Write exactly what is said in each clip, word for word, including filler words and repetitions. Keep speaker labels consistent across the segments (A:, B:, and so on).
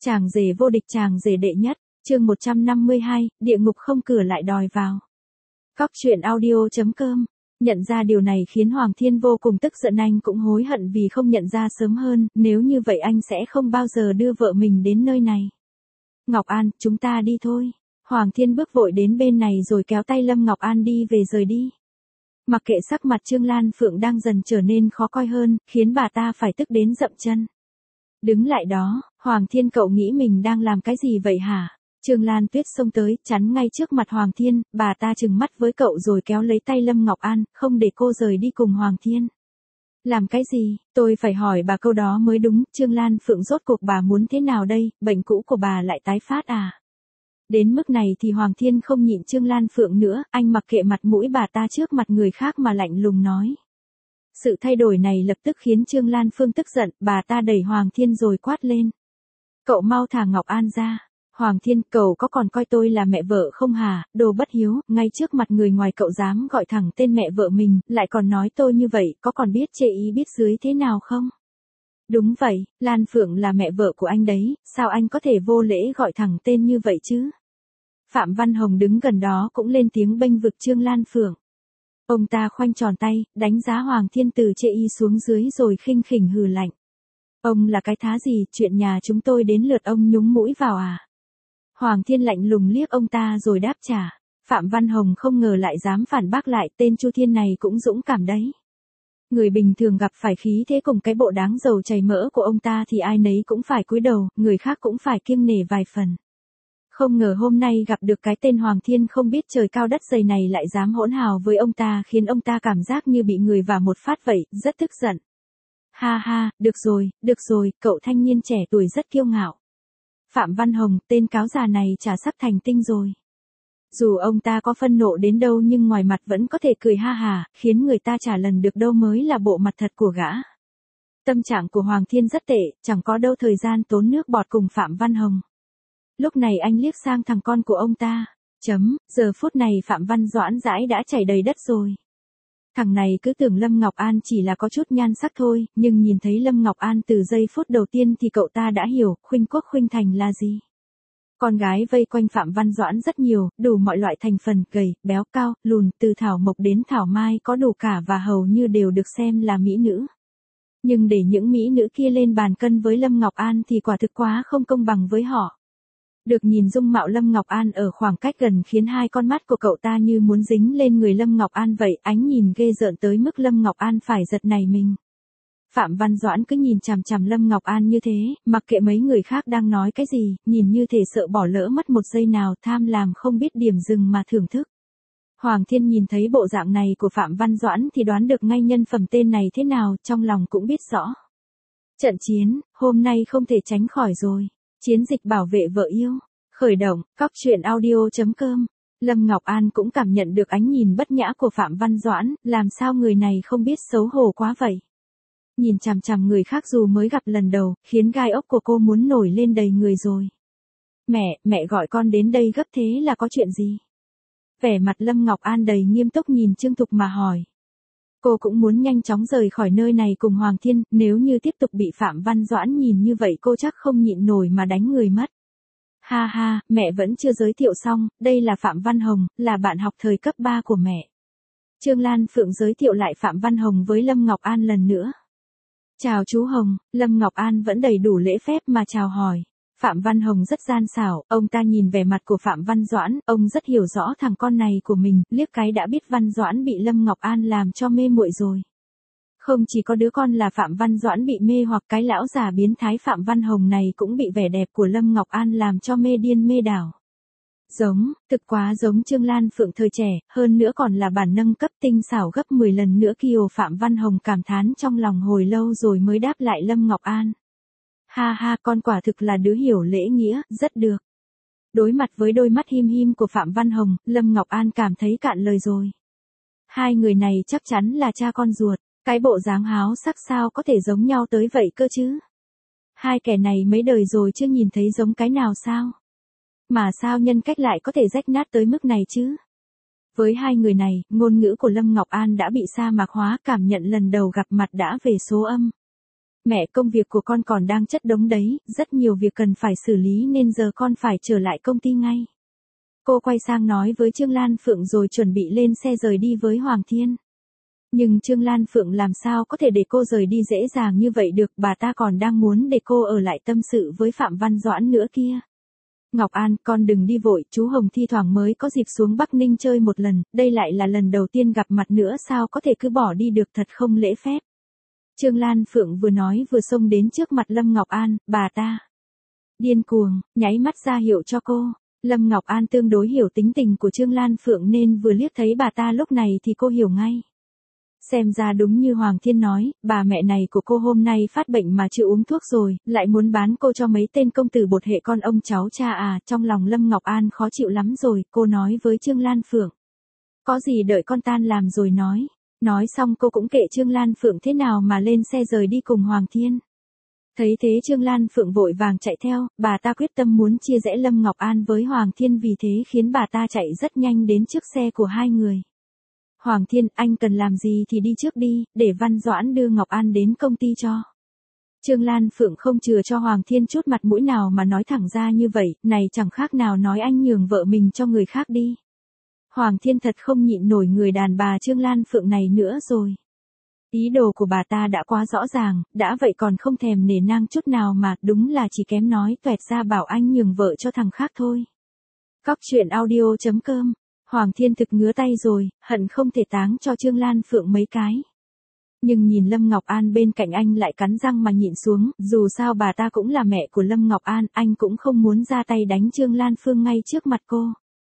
A: Chàng rể vô địch, chàng rể đệ nhất, chương một trăm năm mươi hai, địa ngục không cửa lại đòi vào. Cóc truyện audio chấm com. Nhận ra điều này khiến Hoàng Thiên vô cùng tức giận, anh cũng hối hận vì không nhận ra sớm hơn, nếu như vậy anh sẽ không bao giờ đưa vợ mình đến nơi này. Ngọc An, chúng ta đi thôi. Hoàng Thiên bước vội đến bên này rồi kéo tay Lâm Ngọc An đi về rời đi. Mặc kệ sắc mặt Trương Lan Phượng đang dần trở nên khó coi hơn, khiến bà ta phải tức đến dậm chân. Đứng lại đó, Hoàng Thiên, cậu nghĩ mình đang làm cái gì vậy hả? Trương Lan Tuyết xông tới, chắn ngay trước mặt Hoàng Thiên, bà ta trừng mắt với cậu rồi kéo lấy tay Lâm Ngọc An, không để cô rời đi cùng Hoàng Thiên. Làm cái gì? Tôi phải hỏi bà câu đó mới đúng. Trương Lan Phượng, rốt cuộc bà muốn thế nào đây, bệnh cũ của bà lại tái phát à? Đến mức này thì Hoàng Thiên không nhịn Trương Lan Phượng nữa, anh mặc kệ mặt mũi bà ta trước mặt người khác mà lạnh lùng nói. Sự thay đổi này lập tức khiến Trương Lan Phương tức giận, bà ta đẩy Hoàng Thiên rồi quát lên. Cậu mau thả Ngọc An ra. Hoàng Thiên, cậu có còn coi tôi là mẹ vợ không hả? Đồ bất hiếu, ngay trước mặt người ngoài cậu dám gọi thẳng tên mẹ vợ mình, lại còn nói tôi như vậy, có còn biết chê ý biết dưới thế nào không? Đúng vậy, Lan Phượng là mẹ vợ của anh đấy, sao anh có thể vô lễ gọi thẳng tên như vậy chứ? Phạm Văn Hồng đứng gần đó cũng lên tiếng bênh vực Trương Lan Phượng. Ông ta khoanh tròn tay, đánh giá Hoàng Thiên từ chê y xuống dưới rồi khinh khỉnh hừ lạnh. Ông là cái thá gì, chuyện nhà chúng tôi đến lượt ông nhúng mũi vào à? Hoàng Thiên lạnh lùng liếc ông ta rồi đáp trả. Phạm Văn Hồng không ngờ lại dám phản bác lại, tên Chu Thiên này cũng dũng cảm đấy. Người bình thường gặp phải khí thế cùng cái bộ đáng dầu chảy mỡ của ông ta thì ai nấy cũng phải cúi đầu, người khác cũng phải kiêng nể vài phần. Không ngờ hôm nay gặp được cái tên Hoàng Thiên không biết trời cao đất dày này lại dám hỗn hào với ông ta, khiến ông ta cảm giác như bị người vả một phát vậy, rất tức giận. Ha ha, được rồi, được rồi, cậu thanh niên trẻ tuổi rất kiêu ngạo. Phạm Văn Hồng, tên cáo già này chả sắp thành tinh rồi. Dù ông ta có phân nộ đến đâu nhưng ngoài mặt vẫn có thể cười ha hà, khiến người ta chả lần được đâu mới là bộ mặt thật của gã. Tâm trạng của Hoàng Thiên rất tệ, chẳng có đâu thời gian tốn nước bọt cùng Phạm Văn Hồng. Lúc này anh liếc sang thằng con của ông ta. Chấm, giờ phút này Phạm Văn Doãn dãi đã chảy đầy đất rồi. Thằng này cứ tưởng Lâm Ngọc An chỉ là có chút nhan sắc thôi, nhưng nhìn thấy Lâm Ngọc An từ giây phút đầu tiên thì cậu ta đã hiểu, khuynh quốc khuynh thành là gì. Con gái vây quanh Phạm Văn Doãn rất nhiều, đủ mọi loại thành phần, gầy, béo, cao, lùn, từ thảo mộc đến thảo mai có đủ cả và hầu như đều được xem là mỹ nữ. Nhưng để những mỹ nữ kia lên bàn cân với Lâm Ngọc An thì quả thực quá không công bằng với họ. Được nhìn dung mạo Lâm Ngọc An ở khoảng cách gần khiến hai con mắt của cậu ta như muốn dính lên người Lâm Ngọc An vậy, ánh nhìn ghê rợn tới mức Lâm Ngọc An phải giật nảy mình. Phạm Văn Doãn cứ nhìn chằm chằm Lâm Ngọc An như thế, mặc kệ mấy người khác đang nói cái gì, nhìn như thể sợ bỏ lỡ mất một giây nào, tham làm không biết điểm dừng mà thưởng thức. Hoàng Thiên nhìn thấy bộ dạng này của Phạm Văn Doãn thì đoán được ngay nhân phẩm tên này thế nào, trong lòng cũng biết rõ. Trận chiến, hôm nay không thể tránh khỏi rồi. Chiến dịch bảo vệ vợ yêu. Khởi động, cóc truyện audio chấm com. Lâm Ngọc An cũng cảm nhận được ánh nhìn bất nhã của Phạm Văn Doãn, làm sao người này không biết xấu hổ quá vậy. Nhìn chằm chằm người khác dù mới gặp lần đầu, khiến gai ốc của cô muốn nổi lên đầy người rồi. Mẹ, mẹ gọi con đến đây gấp thế là có chuyện gì? Vẻ mặt Lâm Ngọc An đầy nghiêm túc nhìn Trương Thục mà hỏi. Cô cũng muốn nhanh chóng rời khỏi nơi này cùng Hoàng Thiên, nếu như tiếp tục bị Phạm Văn Doãn nhìn như vậy cô chắc không nhịn nổi mà đánh người mất. Ha ha, mẹ vẫn chưa giới thiệu xong, đây là Phạm Văn Hồng, là bạn học thời cấp ba của mẹ. Trương Lan Phượng giới thiệu lại Phạm Văn Hồng với Lâm Ngọc An lần nữa. Chào chú Hồng, Lâm Ngọc An vẫn đầy đủ lễ phép mà chào hỏi. Phạm Văn Hồng rất gian xảo, ông ta nhìn vẻ mặt của Phạm Văn Doãn, ông rất hiểu rõ thằng con này của mình, liếc cái đã biết Văn Doãn bị Lâm Ngọc An làm cho mê muội rồi. Không chỉ có đứa con là Phạm Văn Doãn bị mê, hoặc cái lão già biến thái Phạm Văn Hồng này cũng bị vẻ đẹp của Lâm Ngọc An làm cho mê điên mê đảo. Giống, thực quá giống Trương Lan Phượng thời trẻ, hơn nữa còn là bản nâng cấp tinh xảo gấp mười lần nữa kiều. Phạm Văn Hồng cảm thán trong lòng hồi lâu rồi mới đáp lại Lâm Ngọc An. Ha ha, con quả thực là đứa hiểu lễ nghĩa, rất được. Đối mặt với đôi mắt him him của Phạm Văn Hồng, Lâm Ngọc An cảm thấy cạn lời rồi. Hai người này chắc chắn là cha con ruột, cái bộ dáng háo sắc sao có thể giống nhau tới vậy cơ chứ? Hai kẻ này mấy đời rồi chưa nhìn thấy giống cái nào sao? Mà sao nhân cách lại có thể rách nát tới mức này chứ? Với hai người này, ngôn ngữ của Lâm Ngọc An đã bị sa mạc hóa, cảm nhận lần đầu gặp mặt đã về số âm. Mẹ, công việc của con còn đang chất đống đấy, rất nhiều việc cần phải xử lý nên giờ con phải trở lại công ty ngay. Cô quay sang nói với Trương Lan Phượng rồi chuẩn bị lên xe rời đi với Hoàng Thiên. Nhưng Trương Lan Phượng làm sao có thể để cô rời đi dễ dàng như vậy được, bà ta còn đang muốn để cô ở lại tâm sự với Phạm Văn Doãn nữa kia. Ngọc An, con đừng đi vội, chú Hồng thi thoảng mới có dịp xuống Bắc Ninh chơi một lần, đây lại là lần đầu tiên gặp mặt nữa, sao có thể cứ bỏ đi được, thật không lễ phép. Trương Lan Phượng vừa nói vừa xông đến trước mặt Lâm Ngọc An, bà ta điên cuồng, nháy mắt ra hiệu cho cô. Lâm Ngọc An tương đối hiểu tính tình của Trương Lan Phượng nên vừa liếc thấy bà ta lúc này thì cô hiểu ngay. Xem ra đúng như Hoàng Thiên nói, bà mẹ này của cô hôm nay phát bệnh mà chưa uống thuốc rồi, lại muốn bán cô cho mấy tên công tử bột hệ con ông cháu cha à, trong lòng Lâm Ngọc An khó chịu lắm rồi, cô nói với Trương Lan Phượng. Có gì đợi con tan làm rồi nói. Nói xong cô cũng kệ Trương Lan Phượng thế nào mà lên xe rời đi cùng Hoàng Thiên. Thấy thế Trương Lan Phượng vội vàng chạy theo, bà ta quyết tâm muốn chia rẽ Lâm Ngọc An với Hoàng Thiên, vì thế khiến bà ta chạy rất nhanh đến trước xe của hai người. Hoàng Thiên, anh cần làm gì thì đi trước đi, để Văn Doãn đưa Ngọc An đến công ty cho. Trương Lan Phượng không chừa cho Hoàng Thiên chút mặt mũi nào mà nói thẳng ra như vậy, này chẳng khác nào nói anh nhường vợ mình cho người khác đi. Hoàng Thiên thật không nhịn nổi người đàn bà Trương Lan Phượng này nữa rồi. Ý đồ của bà ta đã quá rõ ràng, đã vậy còn không thèm nể nang chút nào mà, đúng là chỉ kém nói toẹt ra bảo anh nhường vợ cho thằng khác thôi. Cóc truyện audio chấm com. Hoàng Thiên thực ngứa tay rồi, hận không thể táng cho Trương Lan Phượng mấy cái. Nhưng nhìn Lâm Ngọc An bên cạnh anh lại cắn răng mà nhịn xuống, dù sao bà ta cũng là mẹ của Lâm Ngọc An, anh cũng không muốn ra tay đánh Trương Lan Phương ngay trước mặt cô.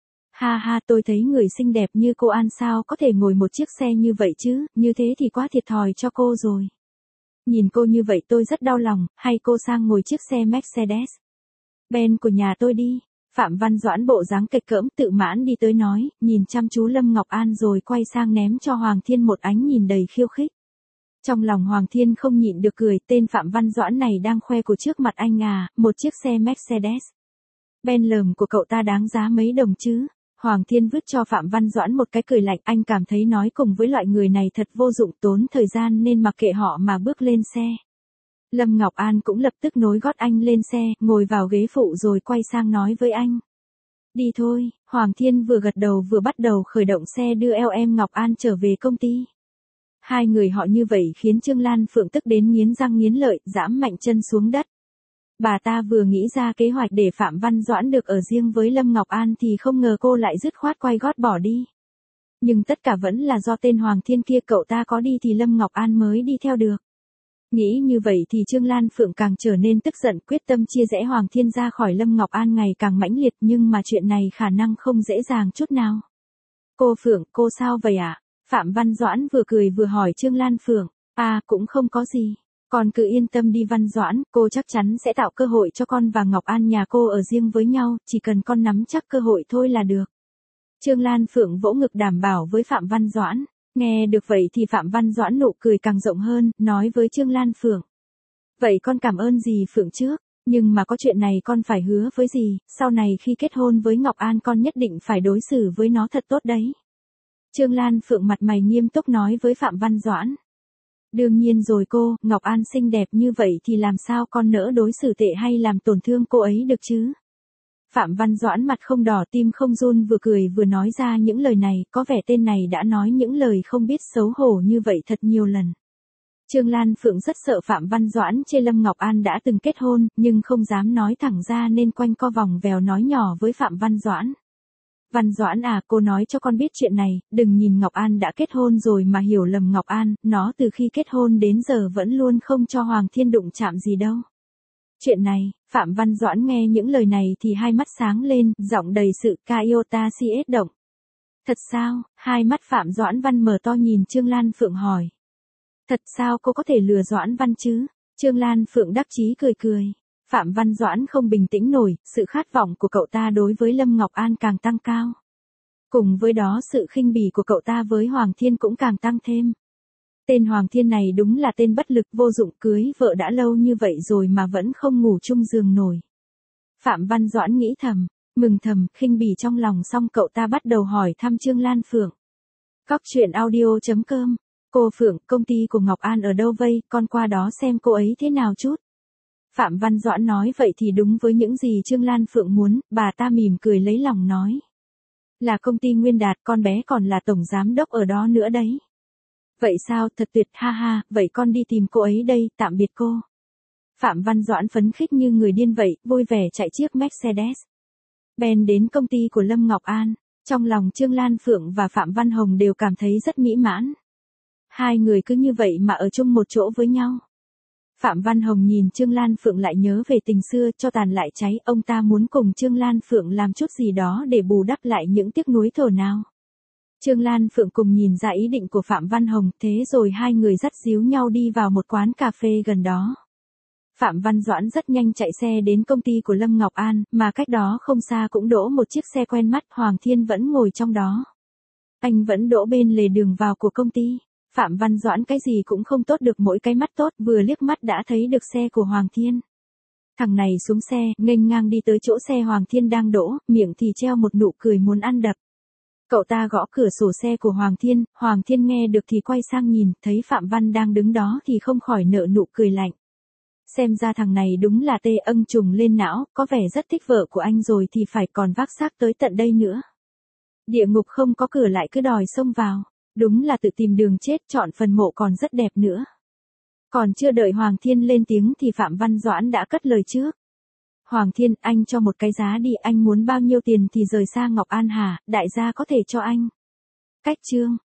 A: Ha ha, tôi thấy người xinh đẹp như cô An sao có thể ngồi một chiếc xe như vậy chứ, như thế thì quá thiệt thòi cho cô rồi. Nhìn cô như vậy tôi rất đau lòng, hay cô sang ngồi chiếc xe Mercedes Benz của nhà tôi đi. Phạm Văn Doãn bộ dáng kịch cỡm tự mãn đi tới nói, nhìn chăm chú Lâm Ngọc An rồi quay sang ném cho Hoàng Thiên một ánh nhìn đầy khiêu khích. Trong lòng Hoàng Thiên không nhịn được cười, tên Phạm Văn Doãn này đang khoe của trước mặt anh à, một chiếc xe Mercedes Benz lờm của cậu ta đáng giá mấy đồng chứ. Hoàng Thiên vứt cho Phạm Văn Doãn một cái cười lạnh, anh cảm thấy nói cùng với loại người này thật vô dụng, tốn thời gian nên mặc kệ họ mà bước lên xe. Lâm Ngọc An cũng lập tức nối gót anh lên xe, ngồi vào ghế phụ rồi quay sang nói với anh. Đi thôi. Hoàng Thiên vừa gật đầu vừa bắt đầu khởi động xe đưa eo em Ngọc An trở về công ty. Hai người họ như vậy khiến Trương Lan Phượng tức đến nghiến răng nghiến lợi, giẫm mạnh chân xuống đất. Bà ta vừa nghĩ ra kế hoạch để Phạm Văn Doãn được ở riêng với Lâm Ngọc An thì không ngờ cô lại dứt khoát quay gót bỏ đi. Nhưng tất cả vẫn là do tên Hoàng Thiên kia, cậu ta có đi thì Lâm Ngọc An mới đi theo được. Nghĩ như vậy thì Trương Lan Phượng càng trở nên tức giận, quyết tâm chia rẽ Hoàng Thiên ra khỏi Lâm Ngọc An ngày càng mãnh liệt, nhưng mà chuyện này khả năng không dễ dàng chút nào. Cô Phượng, cô sao vậy ạ? À? Phạm Văn Doãn vừa cười vừa hỏi Trương Lan Phượng. À, cũng không có gì. Con cứ yên tâm đi Văn Doãn, cô chắc chắn sẽ tạo cơ hội cho con và Ngọc An nhà cô ở riêng với nhau, chỉ cần con nắm chắc cơ hội thôi là được. Trương Lan Phượng vỗ ngực đảm bảo với Phạm Văn Doãn. Nghe được vậy thì Phạm Văn Doãn nụ cười càng rộng hơn, nói với Trương Lan Phượng. Vậy con cảm ơn dì Phượng trước, nhưng mà có chuyện này con phải hứa với dì, sau này khi kết hôn với Ngọc An con nhất định phải đối xử với nó thật tốt đấy. Trương Lan Phượng mặt mày nghiêm túc nói với Phạm Văn Doãn. Đương nhiên rồi cô, Ngọc An xinh đẹp như vậy thì làm sao con nỡ đối xử tệ hay làm tổn thương cô ấy được chứ? Phạm Văn Doãn mặt không đỏ tim không run vừa cười vừa nói ra những lời này, có vẻ tên này đã nói những lời không biết xấu hổ như vậy thật nhiều lần. Trương Lan Phượng rất sợ Phạm Văn Doãn chê Lâm Ngọc An đã từng kết hôn, nhưng không dám nói thẳng ra nên quanh co vòng vèo nói nhỏ với Phạm Văn Doãn. Văn Doãn à, cô nói cho con biết chuyện này, đừng nhìn Ngọc An đã kết hôn rồi mà hiểu lầm Ngọc An, nó từ khi kết hôn đến giờ vẫn luôn không cho Hoàng Thiên đụng chạm gì đâu. Chuyện này, Phạm Văn Doãn nghe những lời này thì hai mắt sáng lên, giọng đầy sự Iota siết động. Thật sao? Hai mắt Phạm Doãn Văn mở to nhìn Trương Lan Phượng hỏi. Thật sao cô có thể lừa Doãn Văn chứ? Trương Lan Phượng đắc chí cười cười. Phạm Văn Doãn không bình tĩnh nổi, sự khát vọng của cậu ta đối với Lâm Ngọc An càng tăng cao. Cùng với đó sự khinh bỉ của cậu ta với Hoàng Thiên cũng càng tăng thêm. Tên Hoàng Thiên này đúng là tên bất lực vô dụng, cưới vợ đã lâu như vậy rồi mà vẫn không ngủ chung giường nổi. Phạm Văn Doãn nghĩ thầm, mừng thầm, khinh bỉ trong lòng xong cậu ta bắt đầu hỏi thăm Trương Lan Phượng. Cóc truyện audio chấm com Cô Phượng, công ty của Ngọc An ở đâu vây, con qua đó xem cô ấy thế nào chút. Phạm Văn Doãn nói vậy thì đúng với những gì Trương Lan Phượng muốn, bà ta mỉm cười lấy lòng nói. Là công ty Nguyên Đạt, con bé còn là tổng giám đốc ở đó nữa đấy. Vậy sao, thật tuyệt, ha ha, vậy con đi tìm cô ấy đây, tạm biệt cô. Phạm Văn Doãn phấn khích như người điên vậy, vui vẻ chạy chiếc Mercedes. Ben đến công ty của Lâm Ngọc An, trong lòng Trương Lan Phượng và Phạm Văn Hồng đều cảm thấy rất mỹ mãn. Hai người cứ như vậy mà ở chung một chỗ với nhau. Phạm Văn Hồng nhìn Trương Lan Phượng lại nhớ về tình xưa, cho tàn lại cháy, ông ta muốn cùng Trương Lan Phượng làm chút gì đó để bù đắp lại những tiếc nuối thổ nào. Trương Lan Phượng cùng nhìn ra ý định của Phạm Văn Hồng, thế rồi hai người dắt díu nhau đi vào một quán cà phê gần đó. Phạm Văn Doãn rất nhanh chạy xe đến công ty của Lâm Ngọc An, mà cách đó không xa cũng đỗ một chiếc xe quen mắt, Hoàng Thiên vẫn ngồi trong đó. Anh vẫn đỗ bên lề đường vào của công ty. Phạm Văn Doãn cái gì cũng không tốt được mỗi cái mắt tốt, vừa liếc mắt đã thấy được xe của Hoàng Thiên. Thằng này xuống xe, nghênh ngang đi tới chỗ xe Hoàng Thiên đang đỗ, miệng thì treo một nụ cười muốn ăn đập. Cậu ta gõ cửa sổ xe của Hoàng Thiên, Hoàng Thiên nghe được thì quay sang nhìn, thấy Phạm Văn đang đứng đó thì không khỏi nở nụ cười lạnh. Xem ra thằng này đúng là tê âng trùng lên não, có vẻ rất thích vợ của anh rồi thì phải còn vác xác tới tận đây nữa. Địa ngục không có cửa lại cứ đòi xông vào, đúng là tự tìm đường chết, chọn phần mộ còn rất đẹp nữa. Còn chưa đợi Hoàng Thiên lên tiếng thì Phạm Văn Doãn đã cất lời trước. Hoàng Thiên, anh cho một cái giá đi, anh muốn bao nhiêu tiền thì rời xa Ngọc An hả, đại gia có thể cho anh. Cách chương